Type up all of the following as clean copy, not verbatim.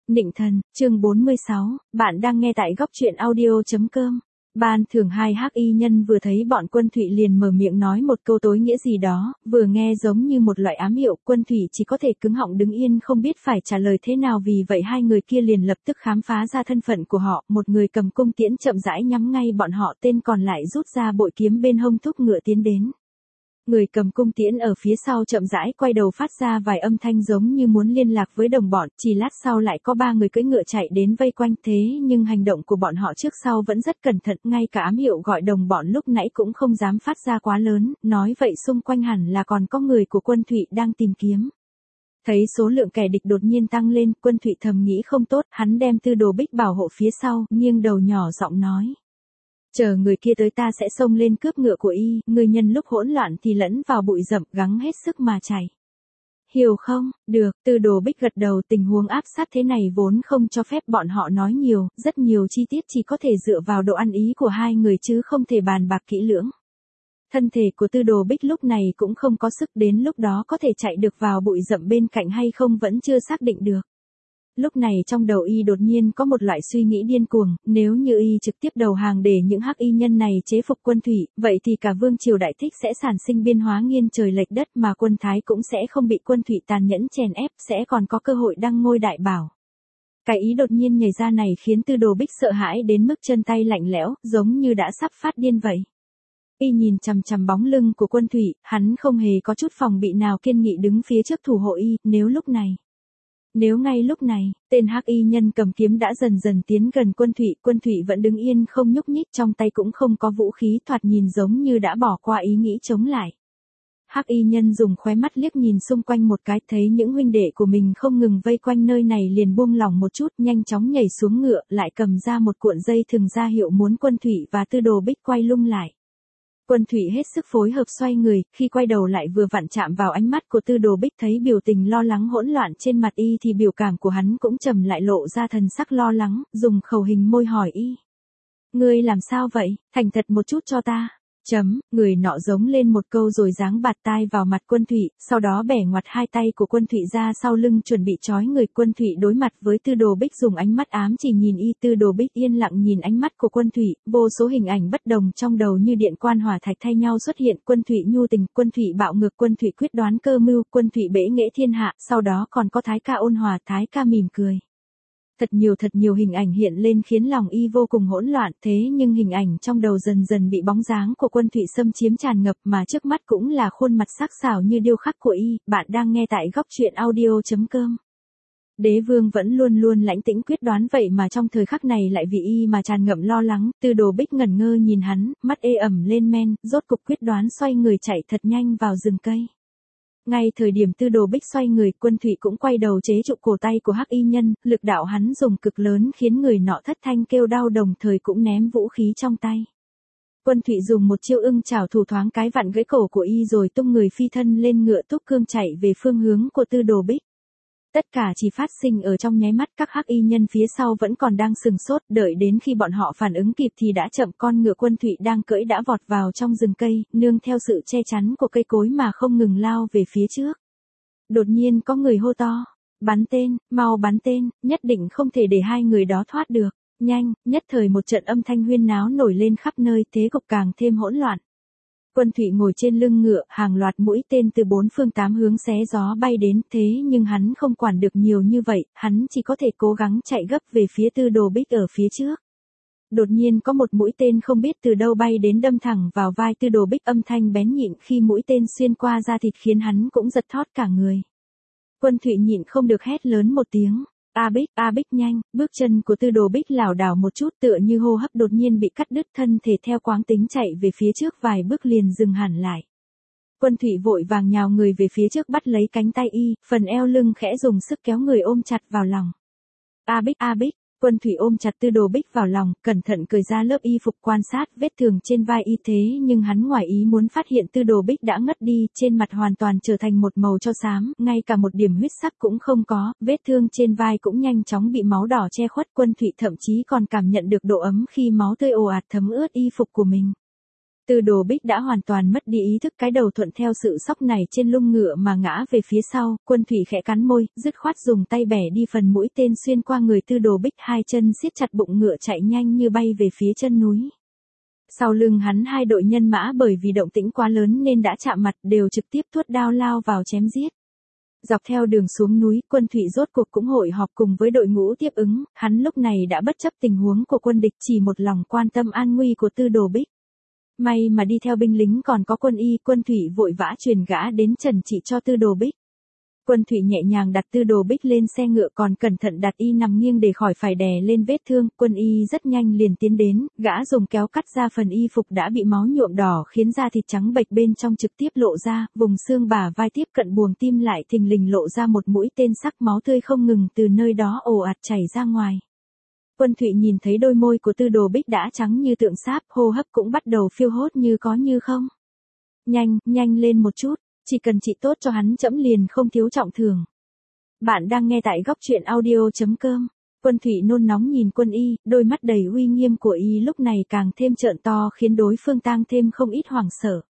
Nịnh thần, chương 46, bạn đang nghe tại góc truyện audio.com. Ban thường hai hắc y nhân vừa thấy bọn Quân Thụy liền mở miệng nói một câu tối nghĩa gì đó, vừa nghe giống như một loại ám hiệu, Quân Thụy chỉ có thể cứng họng đứng yên không biết phải trả lời thế nào, vì vậy hai người kia liền lập tức khám phá ra thân phận của họ, một người cầm cung tiễn chậm rãi nhắm ngay bọn họ, tên còn lại rút ra bội kiếm bên hông thúc ngựa tiến đến. Người cầm cung tiễn ở phía sau chậm rãi quay đầu phát ra vài âm thanh giống như muốn liên lạc với đồng bọn, chỉ lát sau lại có ba người cưỡi ngựa chạy đến vây quanh, thế nhưng hành động của bọn họ trước sau vẫn rất cẩn thận, ngay cả ám hiệu gọi đồng bọn lúc nãy cũng không dám phát ra quá lớn, nói vậy xung quanh hẳn là còn có người của Quân Thụy đang tìm kiếm. Thấy số lượng kẻ địch đột nhiên tăng lên, Quân Thụy thầm nghĩ không tốt, hắn đem Tư Đồ Bích bảo hộ phía sau, nghiêng đầu nhỏ giọng nói. Chờ người kia tới ta sẽ xông lên cướp ngựa của y, người nhân lúc hỗn loạn thì lẫn vào bụi rậm, gắng hết sức mà chạy. Hiểu không? Được, Tư Đồ Bích gật đầu, tình huống áp sát thế này vốn không cho phép bọn họ nói nhiều, rất nhiều chi tiết chỉ có thể dựa vào độ ăn ý của hai người chứ không thể bàn bạc kỹ lưỡng. Thân thể của Tư Đồ Bích lúc này cũng không có sức, đến lúc đó có thể chạy được vào bụi rậm bên cạnh hay không vẫn chưa xác định được. Lúc này trong đầu y đột nhiên có một loại suy nghĩ điên cuồng, nếu như y trực tiếp đầu hàng để những hắc y nhân này chế phục Quân Thụy, vậy thì cả vương triều Đại Thích sẽ sản sinh biên hóa nghiêng trời lệch đất, mà quân Thái cũng sẽ không bị Quân Thụy tàn nhẫn chèn ép, sẽ còn có cơ hội đăng ngôi đại bảo. Cái ý đột nhiên nhảy ra này khiến Tư Đồ Bích sợ hãi đến mức chân tay lạnh lẽo, giống như đã sắp phát điên vậy. Y nhìn chằm chằm bóng lưng của Quân Thụy, hắn không hề có chút phòng bị nào, kiên nghị đứng phía trước thủ hộ y, Nếu ngay lúc này, tên hắc y nhân cầm kiếm đã dần dần tiến gần Quân Thụy vẫn đứng yên không nhúc nhích, trong tay cũng không có vũ khí, thoạt nhìn giống như đã bỏ qua ý nghĩ chống lại. Hắc y nhân dùng khóe mắt liếc nhìn xung quanh một cái, thấy những huynh đệ của mình không ngừng vây quanh nơi này liền buông lỏng một chút, nhanh chóng nhảy xuống ngựa, lại cầm ra một cuộn dây thừng ra hiệu muốn Quân Thụy và Tư Đồ Bích quay lưng lại. Quân Thụy hết sức phối hợp xoay người, khi quay đầu lại vừa vặn chạm vào ánh mắt của Tư Đồ Bích, thấy biểu tình lo lắng hỗn loạn trên mặt y thì biểu cảm của hắn cũng trầm lại, lộ ra thần sắc lo lắng, dùng khẩu hình môi hỏi y. Ngươi làm sao vậy, thành thật một chút cho ta. Người nọ giống lên một câu rồi giáng bạt tai vào mặt Quân Thụy, sau đó bẻ ngoặt hai tay của Quân Thụy ra sau lưng chuẩn bị trói người. Quân Thụy đối mặt với Tư Đồ Bích dùng ánh mắt ám chỉ nhìn y, Tư Đồ Bích yên lặng nhìn ánh mắt của Quân Thụy, vô số hình ảnh bất đồng trong đầu như điện quan hỏa thạch thay nhau xuất hiện, Quân Thụy nhu tình, Quân Thụy bạo ngược, Quân Thụy quyết đoán cơ mưu, Quân Thụy bẽ nghệ thiên hạ, sau đó còn có Thái ca ôn hòa, Thái ca mỉm cười. Thật nhiều hình ảnh hiện lên khiến lòng y vô cùng hỗn loạn, thế nhưng hình ảnh trong đầu dần dần bị bóng dáng của Quân Thụy xâm chiếm tràn ngập, mà trước mắt cũng là khuôn mặt sắc sảo như điêu khắc của y. Bạn đang nghe tại góc truyện audio.com. Đế vương vẫn luôn luôn lãnh tĩnh quyết đoán, vậy mà trong thời khắc này lại vì y mà tràn ngậm lo lắng. Tư Đồ Bích ngẩn ngơ nhìn hắn, mắt ê ẩm lên men, rốt cục quyết đoán xoay người chạy thật nhanh vào rừng cây. Ngay thời điểm Tư Đồ Bích xoay người, Quân Thụy cũng quay đầu chế trụ cổ tay của hắc y nhân, lực đạo hắn dùng cực lớn khiến người nọ thất thanh kêu đau, đồng thời cũng ném vũ khí trong tay. Quân Thụy dùng một chiêu ưng chảo thủ thoáng cái vặn gãy cổ của y rồi tung người phi thân lên ngựa túc cương chạy về phương hướng của Tư Đồ Bích. Tất cả chỉ phát sinh ở trong nháy mắt, các hắc y nhân phía sau vẫn còn đang sừng sốt, đợi đến khi bọn họ phản ứng kịp thì đã chậm, con ngựa Quân Thụy đang cưỡi đã vọt vào trong rừng cây, nương theo sự che chắn của cây cối mà không ngừng lao về phía trước. Đột nhiên có người hô to, bắn tên, mau bắn tên, nhất định không thể để hai người đó thoát được, nhanh, nhất thời một trận âm thanh huyên náo nổi lên khắp nơi, thế cục càng thêm hỗn loạn. Quân Thụy ngồi trên lưng ngựa, hàng loạt mũi tên từ bốn phương tám hướng xé gió bay đến, thế nhưng hắn không quản được nhiều như vậy, hắn chỉ có thể cố gắng chạy gấp về phía Tư Đồ Bích ở phía trước. Đột nhiên có một mũi tên không biết từ đâu bay đến đâm thẳng vào vai Tư Đồ Bích, âm thanh bén nhịn khi mũi tên xuyên qua da thịt khiến hắn cũng giật thót cả người. Quân Thụy nhịn không được hét lớn một tiếng. A Bích nhanh, bước chân của Tư Đồ Bích lảo đảo một chút, tựa như hô hấp đột nhiên bị cắt đứt, thân thể theo quáng tính chạy về phía trước vài bước liền dừng hẳn lại. Quân Thụy vội vàng nhào người về phía trước bắt lấy cánh tay y, phần eo lưng khẽ dùng sức kéo người ôm chặt vào lòng. A Bích, Quân Thụy ôm chặt Tư Đồ Bích vào lòng, cẩn thận cởi ra lớp y phục quan sát vết thương trên vai y, thế nhưng hắn ngoài ý muốn phát hiện Tư Đồ Bích đã ngất đi, trên mặt hoàn toàn trở thành một màu tro xám, ngay cả một điểm huyết sắc cũng không có, vết thương trên vai cũng nhanh chóng bị máu đỏ che khuất, Quân Thụy thậm chí còn cảm nhận được độ ấm khi máu tươi ồ ạt thấm ướt y phục của mình. Tư Đồ Bích đã hoàn toàn mất đi ý thức, cái đầu thuận theo sự sóc này trên lưng ngựa mà ngã về phía sau, Quân Thụy khẽ cắn môi, dứt khoát dùng tay bẻ đi phần mũi tên xuyên qua người Tư Đồ Bích, hai chân siết chặt bụng ngựa chạy nhanh như bay về phía chân núi. Sau lưng hắn hai đội nhân mã bởi vì động tĩnh quá lớn nên đã chạm mặt, đều trực tiếp tuốt đao lao vào chém giết. Dọc theo đường xuống núi, Quân Thụy rốt cuộc cũng hội họp cùng với đội ngũ tiếp ứng, hắn lúc này đã bất chấp tình huống của quân địch, chỉ một lòng quan tâm an nguy của Tư Đồ Bích. May mà đi theo binh lính còn có Quân Y, Quân Thụy vội vã truyền gã đến trần trị cho Tư Đồ Bích. Quân Thụy nhẹ nhàng đặt Tư Đồ Bích lên xe ngựa, còn cẩn thận đặt y nằm nghiêng để khỏi phải đè lên vết thương. Quân Y rất nhanh liền tiến đến, gã dùng kéo cắt ra phần y phục đã bị máu nhuộm đỏ, khiến da thịt trắng bệch bên trong trực tiếp lộ ra, vùng xương bả vai tiếp cận buồng tim lại thình lình lộ ra một mũi tên sắc, máu tươi không ngừng từ nơi đó ồ ạt chảy ra ngoài. Quân Thụy nhìn thấy đôi môi của Tư Đồ Bích đã trắng như tượng sáp, hô hấp cũng bắt đầu phiêu hốt như có như không. Nhanh lên một chút, chỉ cần trị tốt cho hắn trẫm liền không thiếu trọng thưởng. Bạn đang nghe tại góc truyện audio.com. Quân Thụy nôn nóng nhìn Quân Y, đôi mắt đầy uy nghiêm của y lúc này càng thêm trợn to, khiến đối phương tăng thêm không ít hoảng sợ.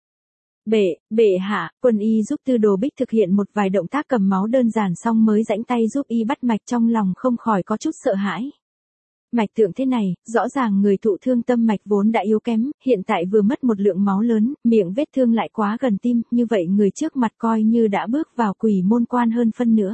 Bệ hạ, Quân Y giúp Tư Đồ Bích thực hiện một vài động tác cầm máu đơn giản xong mới rãnh tay giúp y bắt mạch, trong lòng không khỏi có chút sợ hãi. Mạch tượng thế này, rõ ràng người thụ thương tâm mạch vốn đã yếu kém, hiện tại vừa mất một lượng máu lớn, miệng vết thương lại quá gần tim, như vậy người trước mặt coi như đã bước vào quỷ môn quan hơn phân nữa.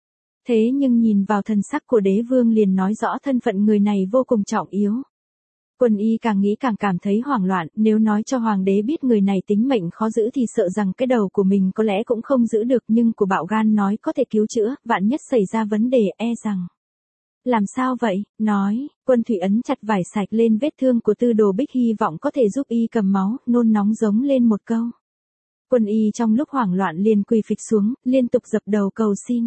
Thế nhưng nhìn vào thần sắc của đế vương liền nói rõ thân phận người này vô cùng trọng yếu. Quân Y càng nghĩ càng cảm thấy hoảng loạn, nếu nói cho hoàng đế biết người này tính mệnh khó giữ thì sợ rằng cái đầu của mình có lẽ cũng không giữ được, nhưng của bạo gan nói có thể cứu chữa, vạn nhất xảy ra vấn đề rằng. Làm sao vậy? Nói, Quân Thụy ấn chặt vải sạch lên vết thương của Tư Đồ Bích, hy vọng có thể giúp y cầm máu, nôn nóng giống lên một câu. Quân Y trong lúc hoảng loạn liền quỳ phịch xuống, liên tục dập đầu cầu xin.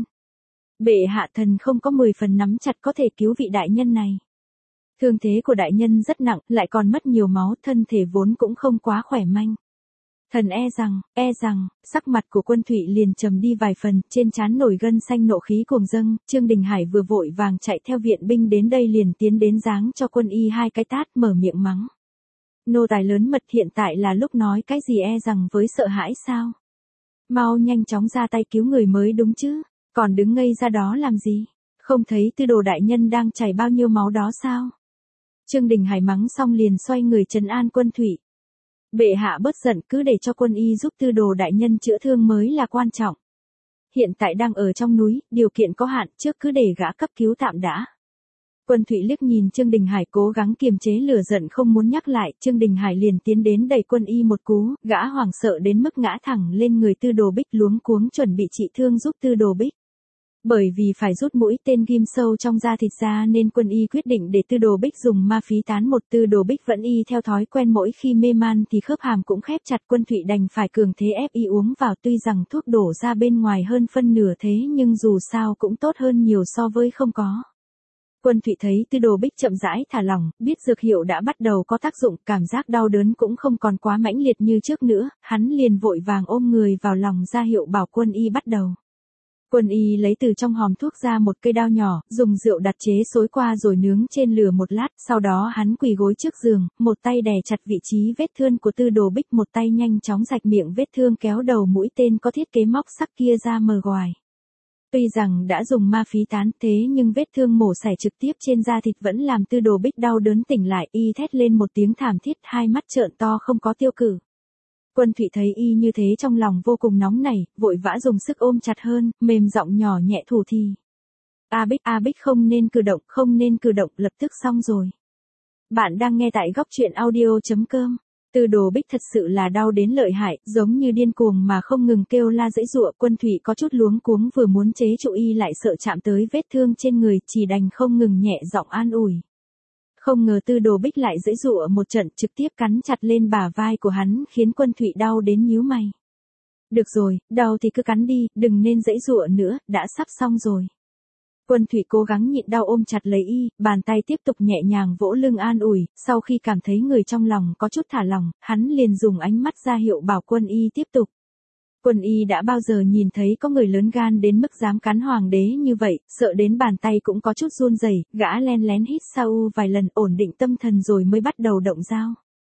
Bệ hạ, thần không có 10 phần nắm chặt có thể cứu vị đại nhân này. Thương thế của đại nhân rất nặng, lại còn mất nhiều máu, thân thể vốn cũng không quá khỏe manh. Thần e rằng, sắc mặt của Quân Thụy liền trầm đi vài phần, trên trán nổi gân xanh, nộ khí cuồng dâng. Trương Đình Hải vừa vội vàng chạy theo viện binh đến đây liền tiến đến giáng cho Quân Y hai cái tát, mở miệng mắng. Nô tài lớn mật, hiện tại là lúc nói cái gì rằng với sợ hãi sao? Mau nhanh chóng ra tay cứu người mới đúng chứ, còn đứng ngây ra đó làm gì? Không thấy Tư Đồ đại nhân đang chảy bao nhiêu máu đó sao? Trương Đình Hải mắng xong liền xoay người trấn an Quân Thụy. Bệ hạ bớt giận, cứ để cho Quân Y giúp Tư Đồ đại nhân chữa thương mới là quan trọng. Hiện tại đang ở trong núi, điều kiện có hạn, trước cứ để gã cấp cứu tạm đã. Quân Thụy liếc nhìn Trương Đình Hải cố gắng kiềm chế lửa giận không muốn nhắc lại, Trương Đình Hải liền tiến đến đẩy Quân Y một cú, gã hoảng sợ đến mức ngã thẳng lên người Tư Đồ Bích, luống cuống chuẩn bị trị thương giúp Tư Đồ Bích. Bởi vì phải rút mũi tên ghim sâu trong da thịt ra nên Quân Y quyết định để Tư Đồ Bích dùng ma phí tán một. Tư Đồ Bích vẫn y theo thói quen, mỗi khi mê man thì khớp hàm cũng khép chặt, Quân Thụy đành phải cường thế ép y uống vào, tuy rằng thuốc đổ ra bên ngoài hơn phân nửa thế nhưng dù sao cũng tốt hơn nhiều so với không có. Quân Thụy thấy Tư Đồ Bích chậm rãi thả lỏng, biết dược hiệu đã bắt đầu có tác dụng, cảm giác đau đớn cũng không còn quá mãnh liệt như trước nữa, hắn liền vội vàng ôm người vào lòng ra hiệu bảo Quân Y bắt đầu. Quân Y lấy từ trong hòm thuốc ra một cây đao nhỏ, dùng rượu đặc chế xối qua rồi nướng trên lửa một lát, sau đó hắn quỳ gối trước giường, một tay đè chặt vị trí vết thương của Tư Đồ Bích, một tay nhanh chóng rạch miệng vết thương, kéo đầu mũi tên có thiết kế móc sắc kia ra mờ ngoài. Tuy rằng đã dùng ma phí tán thế nhưng vết thương mổ xẻ trực tiếp trên da thịt vẫn làm Tư Đồ Bích đau đớn tỉnh lại, y thét lên một tiếng thảm thiết, hai mắt trợn to không có tiêu cử. Quân Thụy thấy y như thế trong lòng vô cùng nóng nảy, vội vã dùng sức ôm chặt hơn, mềm giọng nhỏ nhẹ thủ thì. A Bích không nên cử động, lập tức xong rồi. Bạn đang nghe tại góc truyện audio.com. Tư Đồ Bích thật sự là đau đến lợi hại, giống như điên cuồng mà không ngừng kêu la giãy giụa. Quân Thụy có chút luống cuống, vừa muốn chế trụ y lại sợ chạm tới vết thương trên người, chỉ đành không ngừng nhẹ giọng an ủi. Không ngờ Tư Đồ Bích lại giãy giụa một trận, trực tiếp cắn chặt lên bả vai của hắn, khiến Quân Thụy đau đến nhíu mày. Được rồi, đau thì cứ cắn đi, đừng nên giãy giụa nữa, đã sắp xong rồi. Quân Thụy cố gắng nhịn đau ôm chặt lấy y, bàn tay tiếp tục nhẹ nhàng vỗ lưng an ủi, sau khi cảm thấy người trong lòng có chút thả lỏng, hắn liền dùng ánh mắt ra hiệu bảo Quân Y tiếp tục. Quân Y đã bao giờ nhìn thấy có người lớn gan đến mức dám cắn hoàng đế như vậy, sợ đến bàn tay cũng có chút run rẩy, gã len lén hít sau vài lần ổn định tâm thần rồi mới bắt đầu động dao.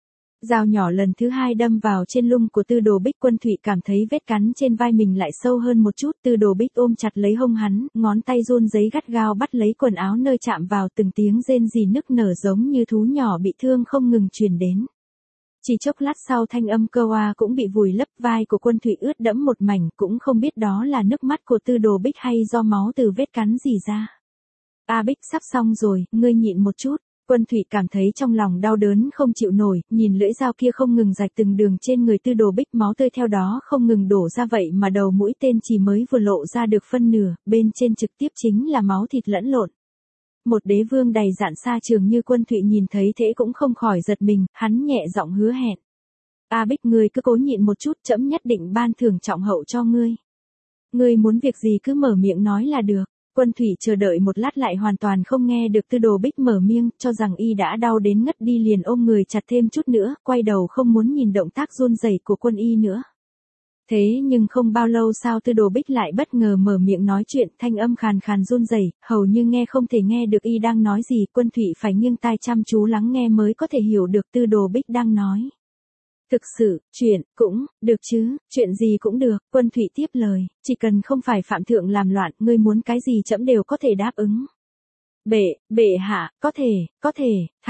Dao nhỏ lần thứ hai đâm vào trên lưng của Tư Đồ Bích. Quân Thụy cảm thấy vết cắn trên vai mình lại sâu hơn một chút. Tư Đồ Bích ôm chặt lấy hông hắn, ngón tay run rẩy gắt gao bắt lấy quần áo nơi chạm vào, từng tiếng rên rỉ nức nở giống như thú nhỏ bị thương không ngừng truyền đến. Chỉ chốc lát sau thanh âm cơ oa cũng bị vùi lấp, vai của Quân Thụy ướt đẫm một mảnh, cũng không biết đó là nước mắt của Tư Đồ Bích hay do máu từ vết cắn rỉ ra. A Bích, sắp xong rồi, ngươi nhịn một chút. Quân Thụy cảm thấy trong lòng đau đớn không chịu nổi, nhìn lưỡi dao kia không ngừng rạch từng đường trên người Tư Đồ Bích, máu tươi theo đó không ngừng đổ ra, vậy mà đầu mũi tên chỉ mới vừa lộ ra được phân nửa, bên trên trực tiếp chính là máu thịt lẫn lộn. Một đế vương đầy dạn xa trường như Quân Thụy nhìn thấy thế cũng không khỏi giật mình, hắn nhẹ giọng hứa hẹn. A Bích, ngươi cứ cố nhịn một chút, trẫm nhất định ban thưởng trọng hậu cho ngươi. Ngươi muốn việc gì cứ mở miệng nói là được. Quân Thụy chờ đợi một lát lại hoàn toàn không nghe được Tư Đồ Bích mở miệng, cho rằng y đã đau đến ngất đi liền ôm người chặt thêm chút nữa, quay đầu không muốn nhìn động tác run rẩy của Quân y nữa. Thế nhưng không bao lâu sau Tư Đồ Bích lại bất ngờ mở miệng nói chuyện, thanh âm khàn khàn run rẩy, hầu như nghe không thể nghe được y đang nói gì. Quân Thụy phải nghiêng tai chăm chú lắng nghe mới có thể hiểu được Tư Đồ Bích đang nói. Thực sự, chuyện, cũng, được chứ, chuyện gì cũng được. Quân Thụy tiếp lời, chỉ cần không phải phạm thượng làm loạn, ngươi muốn cái gì trẫm đều có thể đáp ứng. Bệ hạ, có thể,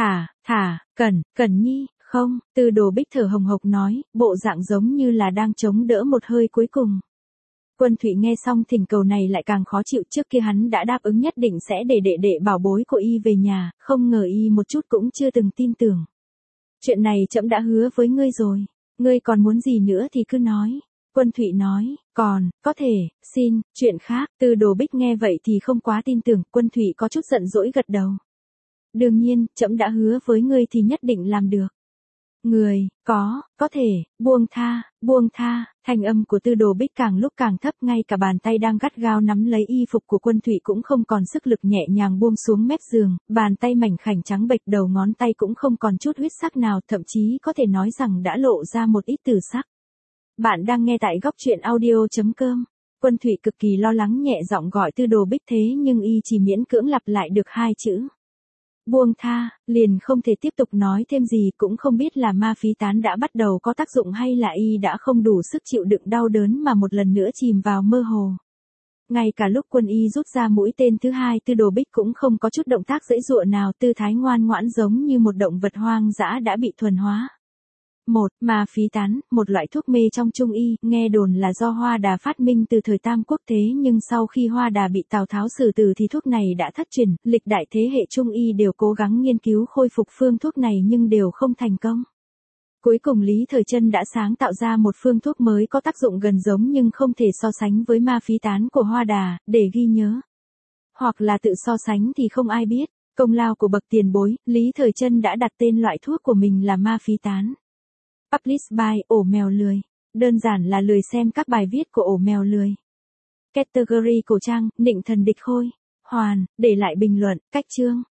Cẩn Nhi, không. Tư Đồ Bích thở hồng hộc nói, bộ dạng giống như là đang chống đỡ một hơi cuối cùng. Quân Thụy nghe xong thỉnh cầu này lại càng khó chịu, trước kia hắn đã đáp ứng nhất định sẽ để đệ bảo bối của y về nhà, không ngờ y một chút cũng chưa từng tin tưởng. Chuyện này trẫm đã hứa với ngươi rồi, ngươi còn muốn gì nữa thì cứ nói. Quân Thụy nói, còn, có thể, xin, chuyện khác. Tư Đồ Bích nghe vậy thì không quá tin tưởng, Quân Thụy có chút giận dỗi gật đầu. Đương nhiên, trẫm đã hứa với ngươi thì nhất định làm được. Người, có thể, buông tha, thanh âm của Tư Đồ Bích càng lúc càng thấp, ngay cả bàn tay đang gắt gao nắm lấy y phục của Quân Thụy cũng không còn sức lực, nhẹ nhàng buông xuống mép giường, bàn tay mảnh khảnh trắng bệch, đầu ngón tay cũng không còn chút huyết sắc nào, thậm chí có thể nói rằng đã lộ ra một ít tử sắc. Bạn đang nghe tại góc truyện audio.com. Quân Thụy cực kỳ lo lắng nhẹ giọng gọi Tư Đồ Bích, thế nhưng y chỉ miễn cưỡng lặp lại được hai chữ. Buông tha, liền không thể tiếp tục nói thêm gì, cũng không biết là ma phí tán đã bắt đầu có tác dụng hay là y đã không đủ sức chịu đựng đau đớn mà một lần nữa chìm vào mơ hồ. Ngay cả lúc Quân y rút ra mũi tên thứ hai, Tư Đồ Bích cũng không có chút động tác giãy giụa nào, tư thái ngoan ngoãn giống như một động vật hoang dã đã bị thuần hóa. Ma phí tán, một loại thuốc mê trong Trung y, nghe đồn là do Hoa Đà phát minh từ thời Tam Quốc, thế nhưng sau khi Hoa Đà bị Tào Tháo xử tử thì thuốc này đã thất truyền, lịch đại thế hệ Trung y đều cố gắng nghiên cứu khôi phục phương thuốc này nhưng đều không thành công. Cuối cùng Lý Thời Trân đã sáng tạo ra một phương thuốc mới có tác dụng gần giống nhưng không thể so sánh với ma phí tán của Hoa Đà, để ghi nhớ. Hoặc là tự so sánh thì không ai biết, công lao của bậc tiền bối, Lý Thời Trân đã đặt tên loại thuốc của mình là ma phí tán. Publish by ổ mèo lười. Đơn giản là lười xem các bài viết của ổ mèo lười. Category cổ trang, nịnh thần địch khôi. Hoàn, để lại bình luận, cách chương.